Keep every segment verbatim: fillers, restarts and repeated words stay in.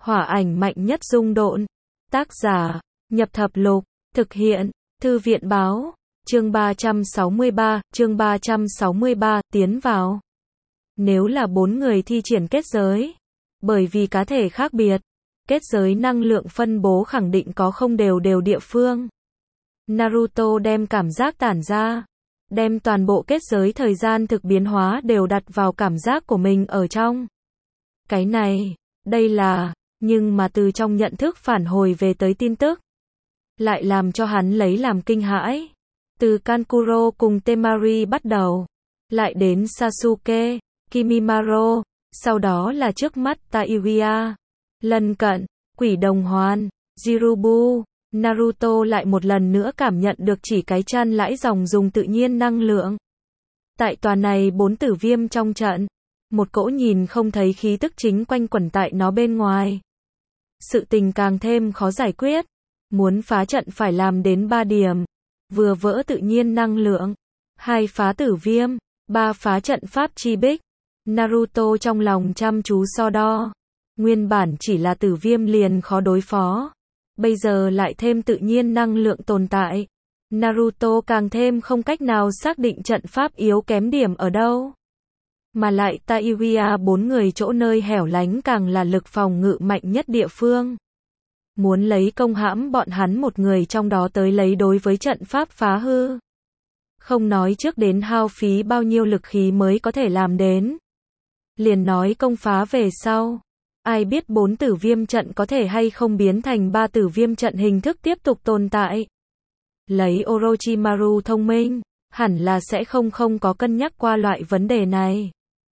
Hỏa ảnh mạnh nhất dung độn. Tác giả, Nhập Thập Lục, thực hiện, Thư viện báo, chương ba trăm sáu mươi ba, chương ba trăm sáu mươi ba, tiến vào. Nếu là bốn người thi triển kết giới, bởi vì cá thể khác biệt, kết giới năng lượng phân bố khẳng định có không đều đều địa phương. Naruto đem cảm giác tản ra, đem toàn bộ kết giới thời gian thực biến hóa đều đặt vào cảm giác của mình ở trong. Cái này, đây là, nhưng mà từ trong nhận thức phản hồi về tới tin tức, lại làm cho hắn lấy làm kinh hãi. Từ Kankuro cùng Temari bắt đầu, lại đến Sasuke, Kimimaro, sau đó là trước mắt Tairia, lần cận, Quỷ Đồng Hoàn, Jirubu. Naruto lại một lần nữa cảm nhận được chỉ cái chăn lãi dòng dùng tự nhiên năng lượng. Tại tòa này bốn tử viêm trong trận, một cỗ nhìn không thấy khí tức chính quanh quẩn tại nó bên ngoài. Sự tình càng thêm khó giải quyết, muốn phá trận phải làm đến ba điểm, vừa vỡ tự nhiên năng lượng, hai phá tử viêm, ba phá trận pháp chi bích. Naruto trong lòng chăm chú so đo, nguyên bản chỉ là tử viêm liền khó đối phó. Bây giờ lại thêm tự nhiên năng lượng tồn tại, Naruto càng thêm không cách nào xác định trận pháp yếu kém điểm ở đâu. Mà lại Tairia bốn người chỗ nơi hẻo lánh càng là lực phòng ngự mạnh nhất địa phương. Muốn lấy công hãm bọn hắn một người trong đó tới lấy đối với trận pháp phá hư. Không nói trước đến hao phí bao nhiêu lực khí mới có thể làm đến. Liền nói công phá về sau. Ai biết bốn tử viêm trận có thể hay không biến thành ba tử viêm trận hình thức tiếp tục tồn tại. Lấy Orochimaru thông minh, hẳn là sẽ không không có cân nhắc qua loại vấn đề này.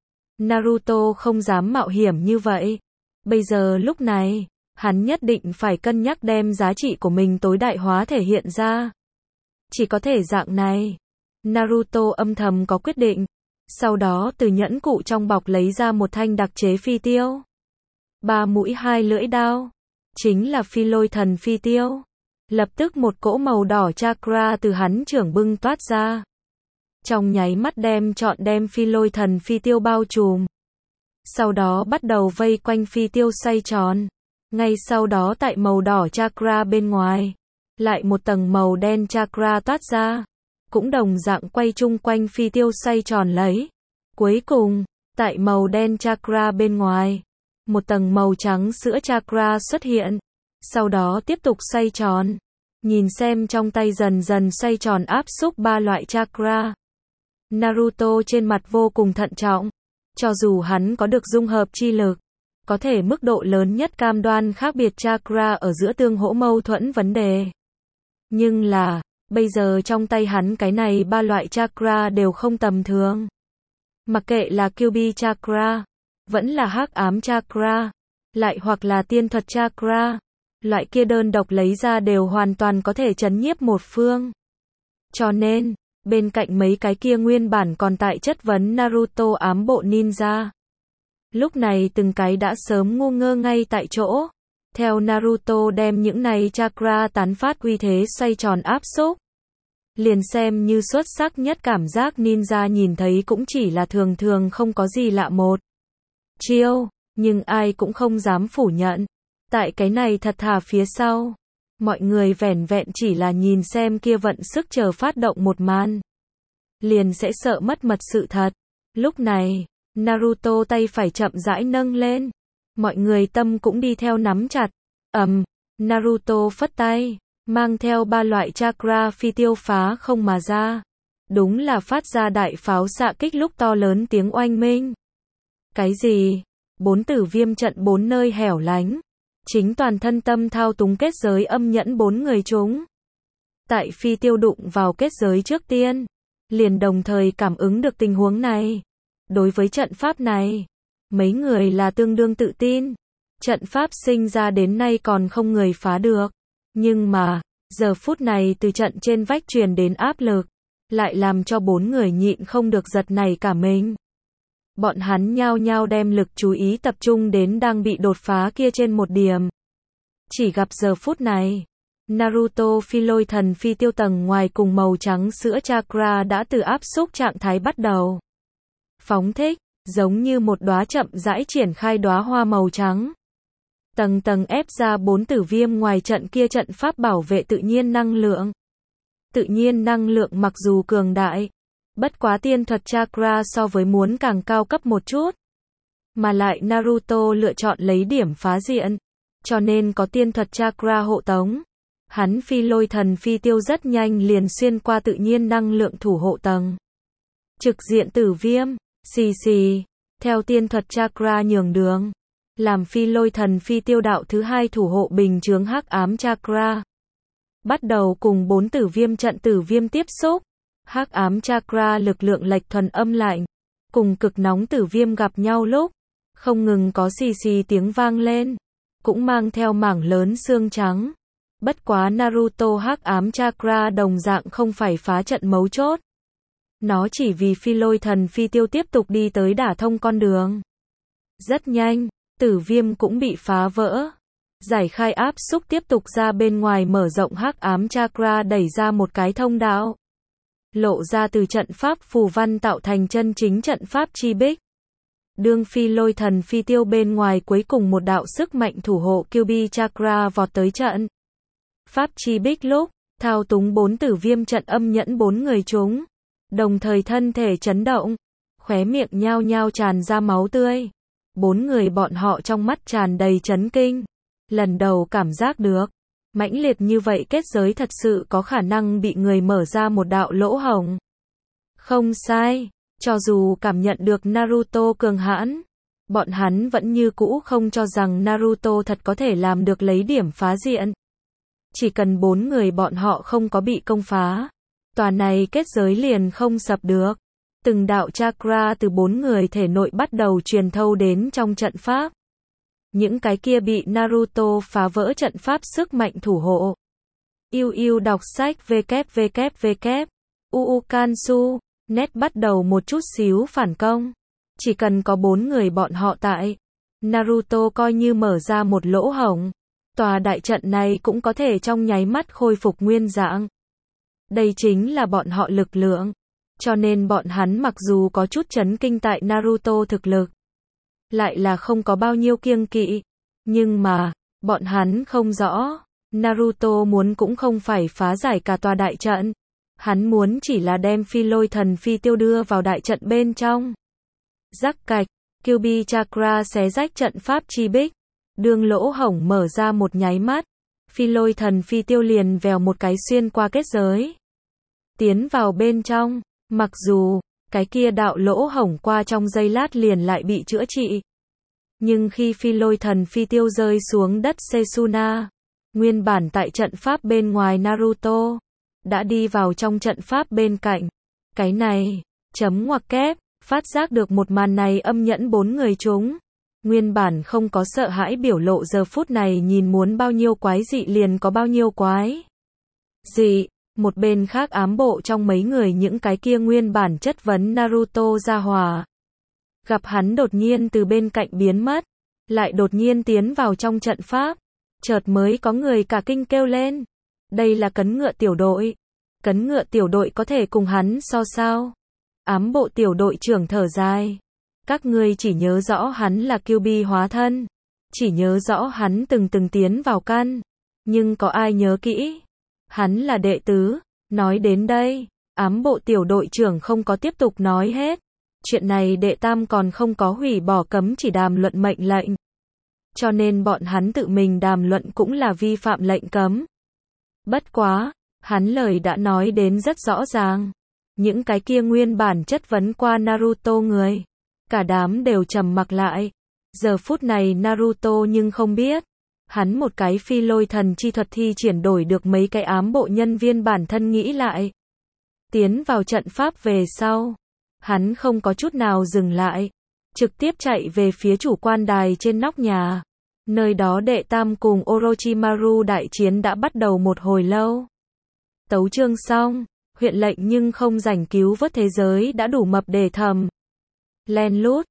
Naruto không dám mạo hiểm như vậy. Bây giờ lúc này, hắn nhất định phải cân nhắc đem giá trị của mình tối đại hóa thể hiện ra. Chỉ có thể dạng này. Naruto âm thầm có quyết định. Sau đó từ nhẫn cụ trong bọc lấy ra một thanh đặc chế phi tiêu. Ba mũi hai lưỡi đao, chính là phi lôi thần phi tiêu. Lập tức một cỗ màu đỏ chakra từ hắn trưởng bưng toát ra. Trong nháy mắt đem trọn đem phi lôi thần phi tiêu bao trùm. Sau đó bắt đầu vây quanh phi tiêu xoay tròn. Ngay sau đó tại màu đỏ chakra bên ngoài, lại một tầng màu đen chakra toát ra. Cũng đồng dạng quay chung quanh phi tiêu xoay tròn lấy. Cuối cùng, tại màu đen chakra bên ngoài, một tầng màu trắng sữa chakra xuất hiện, sau đó tiếp tục xoay tròn. Nhìn xem trong tay dần dần xoay tròn áp xúc ba loại chakra. Naruto trên mặt vô cùng thận trọng, cho dù hắn có được dung hợp chi lực, có thể mức độ lớn nhất cam đoan khác biệt chakra ở giữa tương hỗ mâu thuẫn vấn đề. Nhưng là, bây giờ trong tay hắn cái này ba loại chakra đều không tầm thường. Mặc kệ là Kyuubi chakra, vẫn là hắc ám chakra, lại hoặc là tiên thuật chakra, loại kia đơn độc lấy ra đều hoàn toàn có thể chấn nhiếp một phương. Cho nên, bên cạnh mấy cái kia nguyên bản còn tại chất vấn Naruto ám bộ ninja, lúc này từng cái đã sớm ngu ngơ ngay tại chỗ. Theo Naruto đem những này chakra tán phát uy thế xoay tròn áp xúc, liền xem như xuất sắc nhất cảm giác ninja nhìn thấy cũng chỉ là thường thường không có gì lạ một chiêu, nhưng ai cũng không dám phủ nhận. Tại cái này thật thà phía sau, mọi người vẻn vẹn chỉ là nhìn xem kia vận sức chờ phát động một màn, liền sẽ sợ mất mật sự thật. Lúc này, Naruto tay phải chậm rãi nâng lên, mọi người tâm cũng đi theo nắm chặt. Ầm, Naruto phất tay, mang theo ba loại chakra phi tiêu phá không mà ra. Đúng là phát ra đại pháo xạ kích lúc to lớn tiếng oanh minh. Cái gì? Bốn tử viêm trận bốn nơi hẻo lánh. Chính toàn thân tâm thao túng kết giới âm nhẫn bốn người chúng. Tại phi tiêu đụng vào kết giới trước tiên, liền đồng thời cảm ứng được tình huống này. Đối với trận pháp này, mấy người là tương đương tự tin. Trận pháp sinh ra đến nay còn không người phá được. Nhưng mà, giờ phút này từ trận trên vách truyền đến áp lực, lại làm cho bốn người nhịn không được giật nảy cả mình. Bọn hắn nhao nhao đem lực chú ý tập trung đến đang bị đột phá kia trên một điểm. Chỉ gặp giờ phút này, Naruto phi lôi thần phi tiêu tầng ngoài cùng màu trắng sữa chakra đã từ áp xúc trạng thái bắt đầu phóng thích, giống như một đóa chậm rãi triển khai đóa hoa màu trắng. tầng tầng ép ra bốn tử viêm ngoài trận kia trận pháp bảo vệ tự nhiên năng lượng. Tự nhiên năng lượng mặc dù cường đại, bất quá tiên thuật chakra so với muốn càng cao cấp một chút. Mà lại Naruto lựa chọn lấy điểm phá diện, cho nên có tiên thuật chakra hộ tống. Hắn phi lôi thần phi tiêu rất nhanh liền xuyên qua tự nhiên năng lượng thủ hộ tầng. Trực diện tử viêm, xì xì, theo tiên thuật chakra nhường đường. Làm phi lôi thần phi tiêu đạo thứ hai thủ hộ bình chướng hắc ám chakra. Bắt đầu cùng bốn tử viêm trận tử viêm tiếp xúc. Hắc ám chakra lực lượng lệch thuần âm lạnh. Cùng cực nóng tử viêm gặp nhau lúc. Không ngừng có xì xì tiếng vang lên. Cũng mang theo mảng lớn xương trắng. Bất quá Naruto hắc ám chakra đồng dạng không phải phá trận mấu chốt. Nó chỉ vì phi lôi thần phi tiêu tiếp tục đi tới đả thông con đường. Rất nhanh, tử viêm cũng bị phá vỡ. Giải khai áp xúc tiếp tục ra bên ngoài mở rộng hắc ám chakra đẩy ra một cái thông đạo. Lộ ra từ trận pháp phù văn tạo thành chân chính trận pháp chi bích. Đương phi lôi thần phi tiêu bên ngoài cuối cùng một đạo sức mạnh thủ hộ Kyuubi chakra vọt tới trận. Pháp chi bích lúc, thao túng bốn tử viêm trận âm nhẫn bốn người chúng. Đồng thời thân thể chấn động, khóe miệng nhao nhao tràn ra máu tươi. Bốn người bọn họ trong mắt tràn đầy chấn kinh. Lần đầu cảm giác được, mãnh liệt như vậy kết giới thật sự có khả năng bị người mở ra một đạo lỗ hổng. Không sai, cho dù cảm nhận được Naruto cường hãn, bọn hắn vẫn như cũ không cho rằng Naruto thật có thể làm được lấy điểm phá diện. Chỉ cần bốn người bọn họ không có bị công phá, tòa này kết giới liền không sập được. Từng đạo chakra từ bốn người thể nội bắt đầu truyền thâu đến trong trận pháp. Những cái kia bị Naruto phá vỡ trận pháp sức mạnh thủ hộ. Yêu yêu đọc sách www. Uukansu, net bắt đầu một chút xíu phản công. Chỉ cần có bốn người bọn họ tại, Naruto coi như mở ra một lỗ hổng. Tòa đại trận này cũng có thể trong nháy mắt khôi phục nguyên dạng. Đây chính là bọn họ lực lượng. Cho nên bọn hắn mặc dù có chút chấn kinh tại Naruto thực lực, lại là không có bao nhiêu kiêng kỵ. Nhưng mà, bọn hắn không rõ, Naruto muốn cũng không phải phá giải cả tòa đại trận. Hắn muốn chỉ là đem phi lôi thần phi tiêu đưa vào đại trận bên trong. Rắc cạch, Kyuubi chakra xé rách trận pháp chi bích. Đường lỗ hổng mở ra một nháy mắt. Phi lôi thần phi tiêu liền vèo một cái xuyên qua kết giới. Tiến vào bên trong. Mặc dù, cái kia đạo lỗ hổng qua trong giây lát liền lại bị chữa trị. Nhưng khi phi lôi thần phi tiêu rơi xuống đất Setsuna, nguyên bản tại trận pháp bên ngoài Naruto, đã đi vào trong trận pháp bên cạnh. Cái này, chấm ngoặc kép, phát giác được một màn này âm nhẫn bốn người chúng. Nguyên bản không có sợ hãi biểu lộ giờ phút này nhìn muốn bao nhiêu quái dị liền có bao nhiêu quái dị. Một bên khác ám bộ trong mấy người những cái kia nguyên bản chất vấn Naruto ra hòa. Gặp hắn đột nhiên từ bên cạnh biến mất, lại đột nhiên tiến vào trong trận pháp. Chợt mới có người cả kinh kêu lên. Đây là cấn ngựa tiểu đội. Cấn ngựa tiểu đội có thể cùng hắn so sao? Ám bộ tiểu đội trưởng thở dài. Các ngươi chỉ nhớ rõ hắn là Kyuubi hóa thân. Chỉ nhớ rõ hắn từng từng tiến vào căn. Nhưng có ai nhớ kỹ? Hắn là đệ tứ. Nói đến đây, ám bộ tiểu đội trưởng không có tiếp tục nói hết. Chuyện này đệ tam còn không có hủy bỏ cấm chỉ đàm luận mệnh lệnh. Cho nên bọn hắn tự mình đàm luận cũng là vi phạm lệnh cấm. Bất quá, hắn lời đã nói đến rất rõ ràng. Những cái kia nguyên bản chất vấn qua Naruto người. Cả đám đều trầm mặc lại. Giờ phút này Naruto nhưng không biết. Hắn một cái phi lôi thần chi thuật thi triển đổi được mấy cái ám bộ nhân viên bản thân nghĩ lại. Tiến vào trận pháp về sau. Hắn không có chút nào dừng lại. Trực tiếp chạy về phía chủ quan đài trên nóc nhà. Nơi đó đệ tam cùng Orochimaru đại chiến đã bắt đầu một hồi lâu. Tấu chương xong. Huyện lệnh nhưng không rảnh cứu vớt thế giới đã đủ mập để thầm. Len lút.